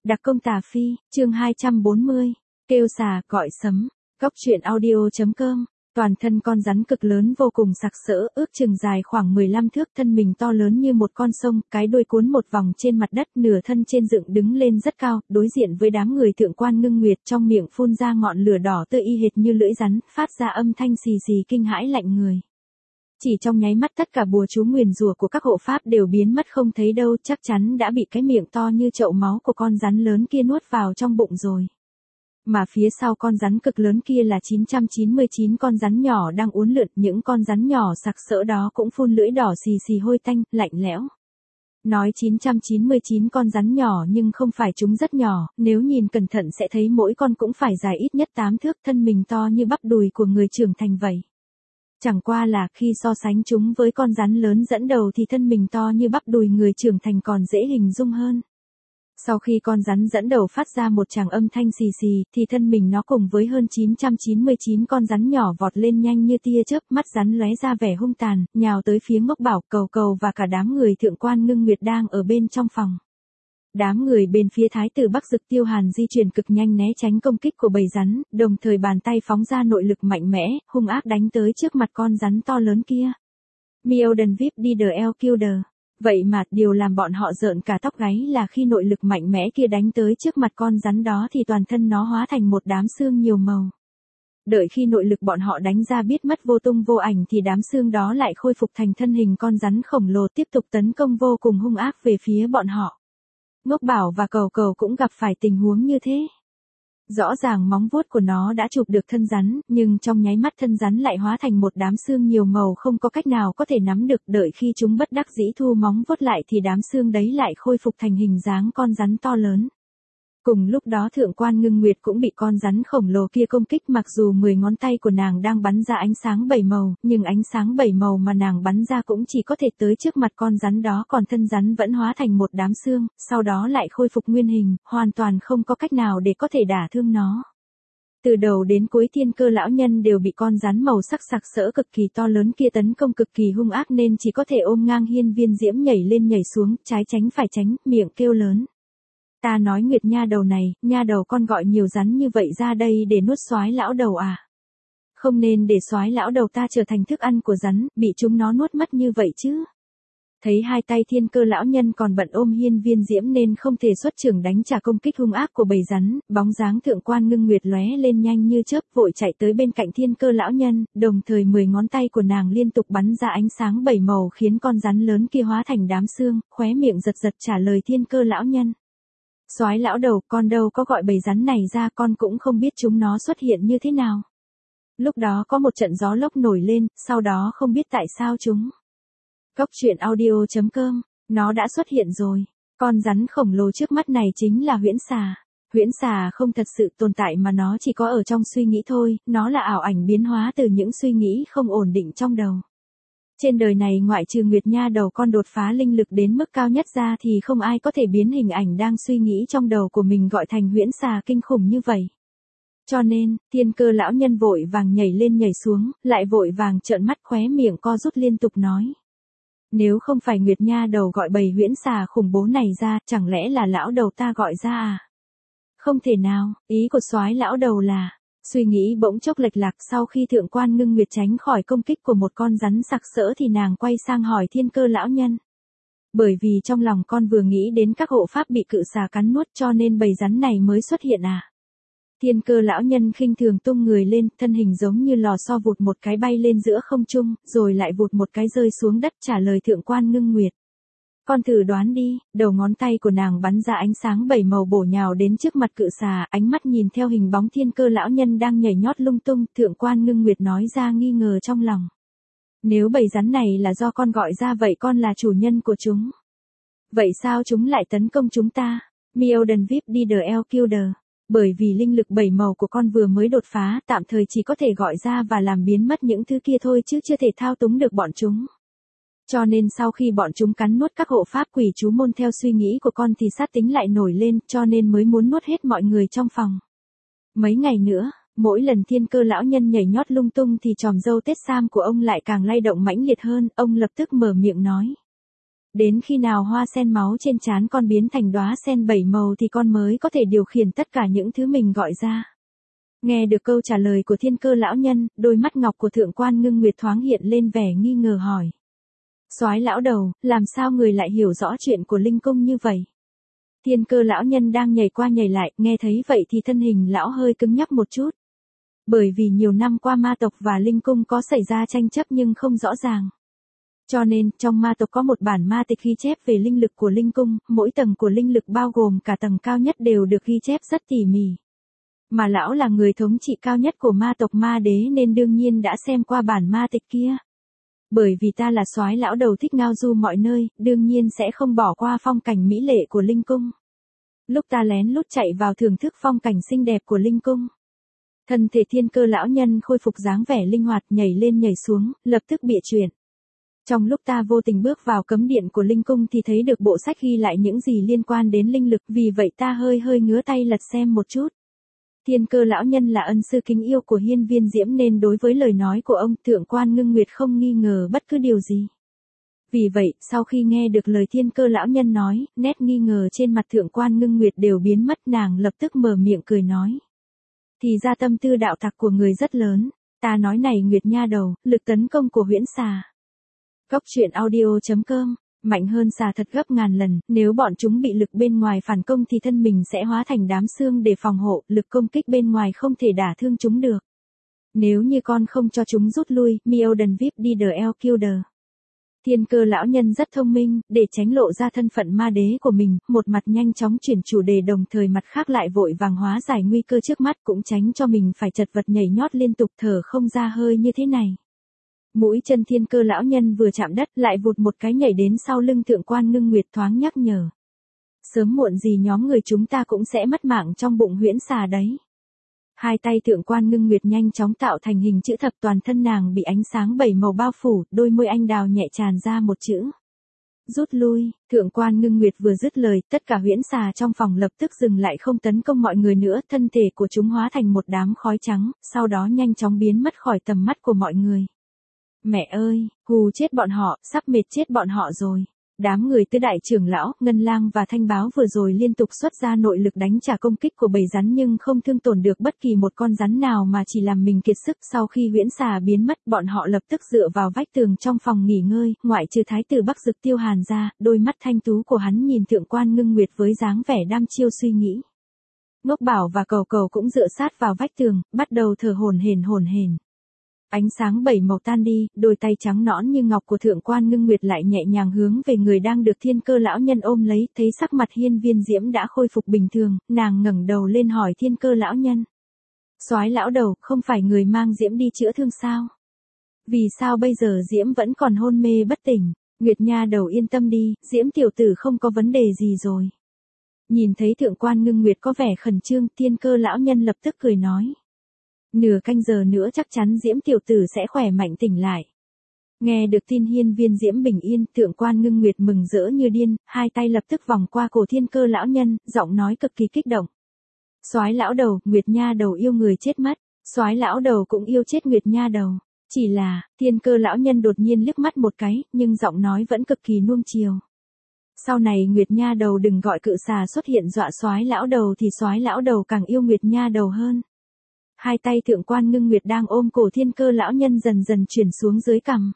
Đặc công tà phi, chương 240, kêu xà, gọi sấm, góc truyện audio.com. Toàn thân con rắn cực lớn vô cùng sặc sỡ, ước chừng dài khoảng 15 thước, thân mình to lớn như một con sông, cái đuôi cuốn một vòng trên mặt đất, nửa thân trên dựng đứng lên rất cao, đối diện với đám người Thượng Quan Ngưng Nguyệt, trong miệng phun ra ngọn lửa đỏ tươi y hệt như lưỡi rắn, phát ra âm thanh xì xì kinh hãi lạnh người. Chỉ trong nháy mắt tất cả bùa chú nguyền rủa của các hộ pháp đều biến mất không thấy đâu, chắc chắn đã bị cái miệng to như chậu máu của con rắn lớn kia nuốt vào trong bụng rồi. Mà phía sau con rắn cực lớn kia là 999 con rắn nhỏ đang uốn lượn, những con rắn nhỏ sặc sỡ đó cũng phun lưỡi đỏ xì xì hôi tanh, lạnh lẽo. Nói 999 con rắn nhỏ nhưng không phải chúng rất nhỏ, nếu nhìn cẩn thận sẽ thấy mỗi con cũng phải dài ít nhất 8 thước, thân mình to như bắp đùi của người trưởng thành vậy. Chẳng qua là khi so sánh chúng với con rắn lớn dẫn đầu thì thân mình to như bắp đùi người trưởng thành còn dễ hình dung hơn. Sau khi con rắn dẫn đầu phát ra một tràng âm thanh xì xì, thì thân mình nó cùng với hơn 999 con rắn nhỏ vọt lên nhanh như tia chớp, mắt rắn lóe ra vẻ hung tàn, nhào tới phía Ngốc Bảo, Cầu Cầu và cả đám người Thượng Quan Ngưng Nguyệt đang ở bên trong phòng. Đám người bên phía Thái tử Bắc Dực Tiêu Hàn di chuyển cực nhanh né tránh công kích của bầy rắn, đồng thời bàn tay phóng ra nội lực mạnh mẽ, hung ác đánh tới trước mặt con rắn to lớn kia. Mioden Vip Leader Killer. Vậy mà điều làm bọn họ rợn cả tóc gáy là khi nội lực mạnh mẽ kia đánh tới trước mặt con rắn đó thì toàn thân nó hóa thành một đám xương nhiều màu. Đợi khi nội lực bọn họ đánh ra biết mất vô tung vô ảnh thì đám xương đó lại khôi phục thành thân hình con rắn khổng lồ tiếp tục tấn công vô cùng hung ác về phía bọn họ. Ngốc Bảo và Cầu Cầu cũng gặp phải tình huống như thế. Rõ ràng móng vuốt của nó đã chụp được thân rắn, nhưng trong nháy mắt thân rắn lại hóa thành một đám xương nhiều màu không có cách nào có thể nắm được, đợi khi chúng bất đắc dĩ thu móng vuốt lại thì đám xương đấy lại khôi phục thành hình dáng con rắn to lớn. Cùng lúc đó Thượng Quan Ngưng Nguyệt cũng bị con rắn khổng lồ kia công kích, mặc dù 10 ngón tay của nàng đang bắn ra ánh sáng 7 màu, nhưng ánh sáng 7 màu mà nàng bắn ra cũng chỉ có thể tới trước mặt con rắn đó, còn thân rắn vẫn hóa thành một đám xương, sau đó lại khôi phục nguyên hình, hoàn toàn không có cách nào để có thể đả thương nó. Từ đầu đến cuối Thiên Cơ lão nhân đều bị con rắn màu sắc sặc sỡ cực kỳ to lớn kia tấn công cực kỳ hung ác nên chỉ có thể ôm ngang hiên viên diễm nhảy lên nhảy xuống, trái tránh phải tránh, miệng kêu lớn. Ta nói Nguyệt nha đầu này, nha đầu con gọi nhiều rắn như vậy ra đây để nuốt soái lão đầu à? Không nên để soái lão đầu ta trở thành thức ăn của rắn, bị chúng nó nuốt mất như vậy chứ. Thấy hai tay Thiên Cơ lão nhân còn bận ôm hiên viên diễm nên không thể xuất trưởng đánh trả công kích hung ác của bầy rắn, bóng dáng Thượng Quan Ngưng Nguyệt lóe lên nhanh như chớp vội chạy tới bên cạnh Thiên Cơ lão nhân, đồng thời 10 ngón tay của nàng liên tục bắn ra ánh sáng 7 màu khiến con rắn lớn kia hóa thành đám xương, khóe miệng giật giật trả lời Thiên Cơ lão nhân. Soái lão đầu, con đâu có gọi bầy rắn này ra, con cũng không biết chúng nó xuất hiện như thế nào. Lúc đó có một trận gió lốc nổi lên, sau đó không biết tại sao chúng. Góc truyện audio.com, nó đã xuất hiện rồi. Con rắn khổng lồ trước mắt này chính là huyễn xà. Huyễn xà không thật sự tồn tại mà nó chỉ có ở trong suy nghĩ thôi, nó là ảo ảnh biến hóa từ những suy nghĩ không ổn định trong đầu. Trên đời này ngoại trừ Nguyệt nha đầu con đột phá linh lực đến mức cao nhất ra thì không ai có thể biến hình ảnh đang suy nghĩ trong đầu của mình gọi thành huyễn xà kinh khủng như vậy. Cho nên, Thiên Cơ lão nhân vội vàng nhảy lên nhảy xuống, lại vội vàng trợn mắt khóe miệng co rút liên tục nói. Nếu không phải Nguyệt nha đầu gọi bầy huyễn xà khủng bố này ra, chẳng lẽ là lão đầu ta gọi ra à? Không thể nào, ý của soái lão đầu là. Suy nghĩ bỗng chốc lệch lạc, sau khi Thượng Quan Ngưng Nguyệt tránh khỏi công kích của một con rắn sặc sỡ thì nàng quay sang hỏi Thiên Cơ lão nhân. Bởi vì trong lòng con vừa nghĩ đến các hộ pháp bị cự xà cắn nuốt cho nên bầy rắn này mới xuất hiện à? Thiên Cơ lão nhân khinh thường tung người lên, thân hình giống như lò xo vụt một cái bay lên giữa không trung, rồi lại vụt một cái rơi xuống đất trả lời Thượng Quan Ngưng Nguyệt. Con thử đoán đi, đầu ngón tay của nàng bắn ra ánh sáng 7 màu bổ nhào đến trước mặt cự xà, ánh mắt nhìn theo hình bóng Thiên Cơ lão nhân đang nhảy nhót lung tung, Thượng Quan Ngưng Nguyệt nói ra nghi ngờ trong lòng. Nếu bầy rắn này là do con gọi ra vậy con là chủ nhân của chúng. Vậy sao chúng lại tấn công chúng ta? Mioden Vip Leader Killer. Bởi vì linh lực 7 màu của con vừa mới đột phá, tạm thời chỉ có thể gọi ra và làm biến mất những thứ kia thôi chứ chưa thể thao túng được bọn chúng. Cho nên sau khi bọn chúng cắn nuốt các hộ pháp quỷ chú môn theo suy nghĩ của con thì sát tính lại nổi lên, cho nên mới muốn nuốt hết mọi người trong phòng. Mấy ngày nữa, mỗi lần Thiên Cơ lão nhân nhảy nhót lung tung thì chòm râu tết sam của ông lại càng lay động mãnh liệt hơn, ông lập tức mở miệng nói. Đến khi nào hoa sen máu trên trán con biến thành đóa sen 7 màu thì con mới có thể điều khiển tất cả những thứ mình gọi ra. Nghe được câu trả lời của Thiên Cơ lão nhân, đôi mắt ngọc của Thượng Quan Ngưng Nguyệt thoáng hiện lên vẻ nghi ngờ hỏi. Soái lão đầu, làm sao người lại hiểu rõ chuyện của Linh Cung như vậy? Thiên Cơ lão nhân đang nhảy qua nhảy lại, nghe thấy vậy thì thân hình lão hơi cứng nhắc một chút. Bởi vì nhiều năm qua ma tộc và Linh Cung có xảy ra tranh chấp nhưng không rõ ràng. Cho nên, trong ma tộc có một bản ma tịch ghi chép về linh lực của Linh Cung, mỗi tầng của linh lực bao gồm cả tầng cao nhất đều được ghi chép rất tỉ mỉ. Mà lão là người thống trị cao nhất của ma tộc ma đế nên đương nhiên đã xem qua bản ma tịch kia. Bởi vì ta là soái lão đầu thích ngao du mọi nơi, đương nhiên sẽ không bỏ qua phong cảnh mỹ lệ của Linh Cung. Lúc ta lén lút chạy vào thưởng thức phong cảnh xinh đẹp của Linh Cung. Thân thể Thiên Cơ lão nhân khôi phục dáng vẻ linh hoạt, nhảy lên nhảy xuống, lập tức bịa chuyện. Trong lúc ta vô tình bước vào cấm điện của Linh Cung thì thấy được bộ sách ghi lại những gì liên quan đến linh lực, vì vậy ta hơi ngứa tay lật xem một chút. Thiên Cơ lão nhân là ân sư kính yêu của Hiên Viên Diễm nên đối với lời nói của ông Thượng Quan Ngưng Nguyệt không nghi ngờ bất cứ điều gì. Vì vậy, sau khi nghe được lời Thiên Cơ lão nhân nói, nét nghi ngờ trên mặt Thượng Quan Ngưng Nguyệt đều biến mất, nàng lập tức mở miệng cười nói. Thì ra tâm tư đạo tặc của người rất lớn, ta nói này Nguyệt nha đầu, lực tấn công của huyễn xà. Góc truyện audio.com, mạnh hơn xà thật gấp ngàn lần, nếu bọn chúng bị lực bên ngoài phản công thì thân mình sẽ hóa thành đám xương để phòng hộ, lực công kích bên ngoài không thể đả thương chúng được. Nếu như con không cho chúng rút lui, Mioden VIP đi the El Killer. Thiên Cơ lão nhân rất thông minh, để tránh lộ ra thân phận ma đế của mình, một mặt nhanh chóng chuyển chủ đề đồng thời mặt khác lại vội vàng hóa giải nguy cơ trước mắt cũng tránh cho mình phải chật vật nhảy nhót liên tục thở không ra hơi như thế này. Mũi chân Thiên Cơ lão nhân vừa chạm đất lại vụt một cái nhảy đến sau lưng Thượng Quan Ngưng Nguyệt thoáng nhắc nhở. Sớm muộn gì nhóm người chúng ta cũng sẽ mất mạng trong bụng huyễn xà đấy. Hai tay Thượng Quan Ngưng Nguyệt nhanh chóng tạo thành hình chữ thập, toàn thân nàng bị ánh sáng 7 màu bao phủ, đôi môi anh đào nhẹ tràn ra một chữ. Rút lui, Thượng Quan Ngưng Nguyệt vừa dứt lời, tất cả huyễn xà trong phòng lập tức dừng lại không tấn công mọi người nữa, thân thể của chúng hóa thành một đám khói trắng, sau đó nhanh chóng biến mất khỏi tầm mắt của mọi người. Mẹ ơi, hù chết bọn họ, sắp mệt chết bọn họ rồi. Đám người Tứ đại trưởng lão, Ngân Lang và Thanh Báo vừa rồi liên tục xuất ra nội lực đánh trả công kích của bầy rắn nhưng không thương tổn được bất kỳ một con rắn nào mà chỉ làm mình kiệt sức. Sau khi huyễn xà biến mất, bọn họ lập tức dựa vào vách tường trong phòng nghỉ ngơi, ngoại trừ Thái tử Bắc Dực Tiêu Hàn ra, đôi mắt thanh tú của hắn nhìn Thượng Quan Ngưng Nguyệt với dáng vẻ đăm chiêu suy nghĩ. Ngốc Bảo và Cầu Cầu cũng dựa sát vào vách tường, bắt đầu thở hổn hển. Ánh sáng 7 màu tan đi, đôi tay trắng nõn như ngọc của Thượng Quan Ngưng Nguyệt lại nhẹ nhàng hướng về người đang được Thiên Cơ lão nhân ôm lấy, thấy sắc mặt Hiên Viên Diễm đã khôi phục bình thường, nàng ngẩng đầu lên hỏi Thiên Cơ lão nhân. Soái lão đầu, không phải người mang Diễm đi chữa thương sao? Vì sao bây giờ Diễm vẫn còn hôn mê bất tỉnh? Nguyệt nha đầu yên tâm đi, Diễm tiểu tử không có vấn đề gì rồi. Nhìn thấy Thượng Quan Ngưng Nguyệt có vẻ khẩn trương, Thiên Cơ lão nhân lập tức cười nói. Nửa canh giờ nữa chắc chắn Diễm tiểu tử sẽ khỏe mạnh tỉnh lại. Nghe được tin Hiên Viên Diễm bình yên, Thượng Quan Ngưng Nguyệt mừng rỡ như điên, hai tay lập tức vòng qua cổ Thiên Cơ lão nhân, giọng nói cực kỳ kích động. Soái lão đầu, Nguyệt nha đầu yêu người chết mất, soái lão đầu cũng yêu chết Nguyệt nha đầu. Chỉ là, Thiên Cơ lão nhân đột nhiên liếc mắt một cái, nhưng giọng nói vẫn cực kỳ nuông chiều. Sau này Nguyệt nha đầu đừng gọi cự xà xuất hiện dọa soái lão đầu thì soái lão đầu càng yêu Nguyệt nha đầu hơn. Hai tay Thượng Quan Ngưng Nguyệt đang ôm cổ Thiên Cơ lão nhân dần dần chuyển xuống dưới cằm.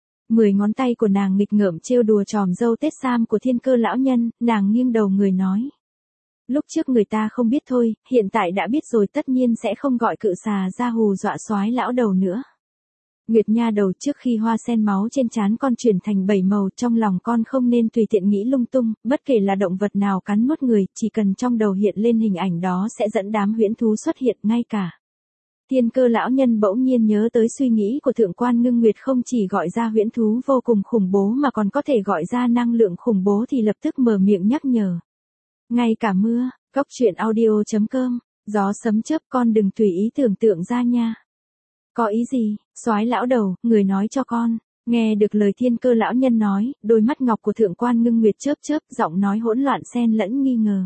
10 ngón tay của nàng nghịch ngợm trêu đùa tròm râu tết sam của Thiên Cơ lão nhân, nàng nghiêng đầu người nói. Lúc trước người ta không biết thôi, hiện tại đã biết rồi, tất nhiên sẽ không gọi cự xà ra hù dọa soái lão đầu nữa. Nguyệt nha đầu, trước khi hoa sen máu trên trán con chuyển thành 7 màu, trong lòng con không nên tùy tiện nghĩ lung tung, bất kể là động vật nào cắn nuốt người, chỉ cần trong đầu hiện lên hình ảnh đó sẽ dẫn đám huyễn thú xuất hiện ngay cả. Thiên Cơ lão nhân bỗng nhiên nhớ tới suy nghĩ của Thượng Quan Ngưng Nguyệt, không chỉ gọi ra huyễn thú vô cùng khủng bố mà còn có thể gọi ra năng lượng khủng bố thì lập tức mở miệng nhắc nhở. Ngay cả mưa, góc truyện audio.com, gió sấm chớp, con đừng tùy ý tưởng tượng ra nha. Có ý gì, soái lão đầu, người nói cho con. Nghe được lời Thiên Cơ lão nhân nói, đôi mắt ngọc của Thượng Quan Ngưng Nguyệt chớp chớp, giọng nói hỗn loạn xen lẫn nghi ngờ.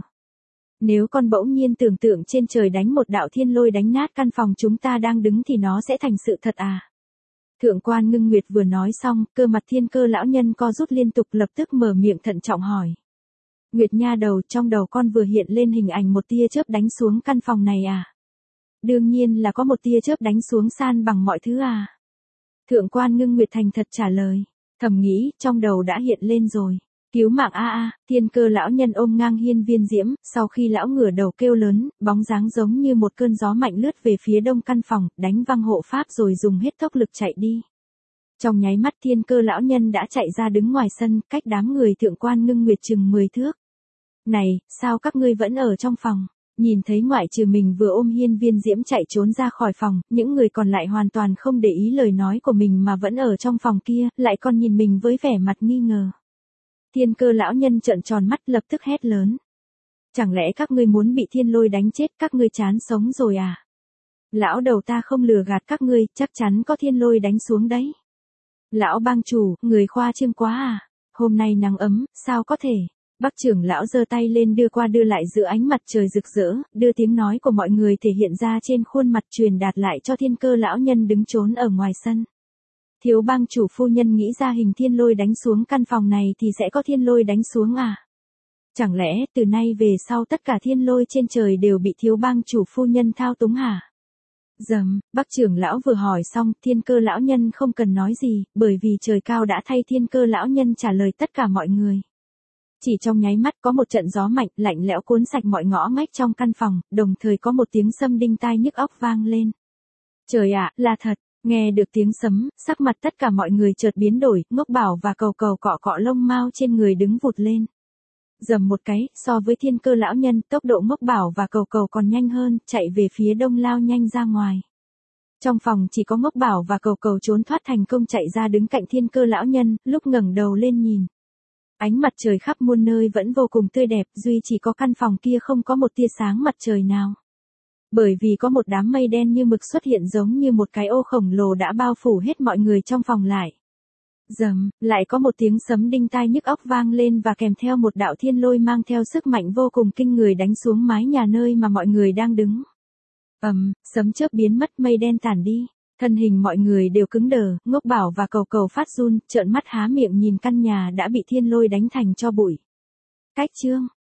Nếu con bỗng nhiên tưởng tượng trên trời đánh một đạo thiên lôi đánh nát căn phòng chúng ta đang đứng thì nó sẽ thành sự thật à? Thượng quan Ngưng Nguyệt vừa nói xong, cơ mặt Thiên Cơ lão nhân co rút liên tục, lập tức mở miệng thận trọng hỏi. Nguyệt nha đầu, trong đầu con vừa hiện lên hình ảnh một tia chớp đánh xuống căn phòng này à? Đương nhiên là có một tia chớp đánh xuống san bằng mọi thứ à. Thượng quan Ngưng Nguyệt thành thật trả lời, thầm nghĩ, trong đầu đã hiện lên rồi. Cứu mạng a a, Thiên Cơ lão nhân ôm ngang hiên viên diễm, sau khi lão ngửa đầu kêu lớn, bóng dáng giống như một cơn gió mạnh lướt về phía đông căn phòng, đánh văng hộ pháp rồi dùng hết tốc lực chạy đi. Trong nháy mắt Thiên Cơ lão nhân đã chạy ra đứng ngoài sân, cách đám người Thượng quan Ngưng Nguyệt chừng 10 thước. Này, sao các ngươi vẫn ở trong phòng? Nhìn thấy ngoại trừ mình vừa ôm hiên viên diễm chạy trốn ra khỏi phòng, những người còn lại hoàn toàn không để ý lời nói của mình mà vẫn ở trong phòng kia, lại còn nhìn mình với vẻ mặt nghi ngờ. Thiên Cơ lão nhân trợn tròn mắt lập tức hét lớn. Chẳng lẽ các ngươi muốn bị thiên lôi đánh chết, các ngươi chán sống rồi à? Lão đầu ta không lừa gạt các ngươi, chắc chắn có thiên lôi đánh xuống đấy. Lão bang chủ, người khoa trương quá à? Hôm nay nắng ấm, sao có thể? Bắc trưởng lão giơ tay lên đưa qua đưa lại giữa ánh mặt trời rực rỡ, đưa tiếng nói của mọi người thể hiện ra trên khuôn mặt truyền đạt lại cho Thiên Cơ lão nhân đứng trốn ở ngoài sân. Thiếu bang chủ phu nhân nghĩ ra hình thiên lôi đánh xuống căn phòng này thì sẽ có thiên lôi đánh xuống à? Chẳng lẽ từ nay về sau tất cả thiên lôi trên trời đều bị thiếu bang chủ phu nhân thao túng hả? Bắc trưởng lão vừa hỏi xong, Thiên Cơ lão nhân không cần nói gì, bởi vì trời cao đã thay Thiên Cơ lão nhân trả lời tất cả mọi người. Chỉ trong nháy mắt có một trận gió mạnh, lạnh lẽo cuốn sạch mọi ngõ ngách trong căn phòng, đồng thời có một tiếng sấm đinh tai nhức óc vang lên. Trời ạ, là thật, nghe được tiếng sấm, sắc mặt tất cả mọi người chợt biến đổi, Ngốc Bảo và Cầu Cầu cọ cọ lông mao trên người đứng vụt lên. Rầm một cái, so với Thiên Cơ lão nhân, tốc độ Ngốc Bảo và Cầu Cầu còn nhanh hơn, chạy về phía đông lao nhanh ra ngoài. Trong phòng chỉ có Ngốc Bảo và Cầu Cầu trốn thoát thành công chạy ra đứng cạnh Thiên Cơ lão nhân, lúc ngẩng đầu lên nhìn. Ánh mặt trời khắp muôn nơi vẫn vô cùng tươi đẹp, duy chỉ có căn phòng kia không có một tia sáng mặt trời nào. Bởi vì có một đám mây đen như mực xuất hiện giống như một cái ô khổng lồ đã bao phủ hết mọi người trong phòng lại. Lại có một tiếng sấm đinh tai nhức óc vang lên và kèm theo một đạo thiên lôi mang theo sức mạnh vô cùng kinh người đánh xuống mái nhà nơi mà mọi người đang đứng. Sấm chớp biến mất, mây đen tản đi. Thân hình mọi người đều cứng đờ, Ngốc Bảo và Cầu Cầu phát run, trợn mắt há miệng nhìn căn nhà đã bị thiên lôi đánh thành tro bụi. Cách chương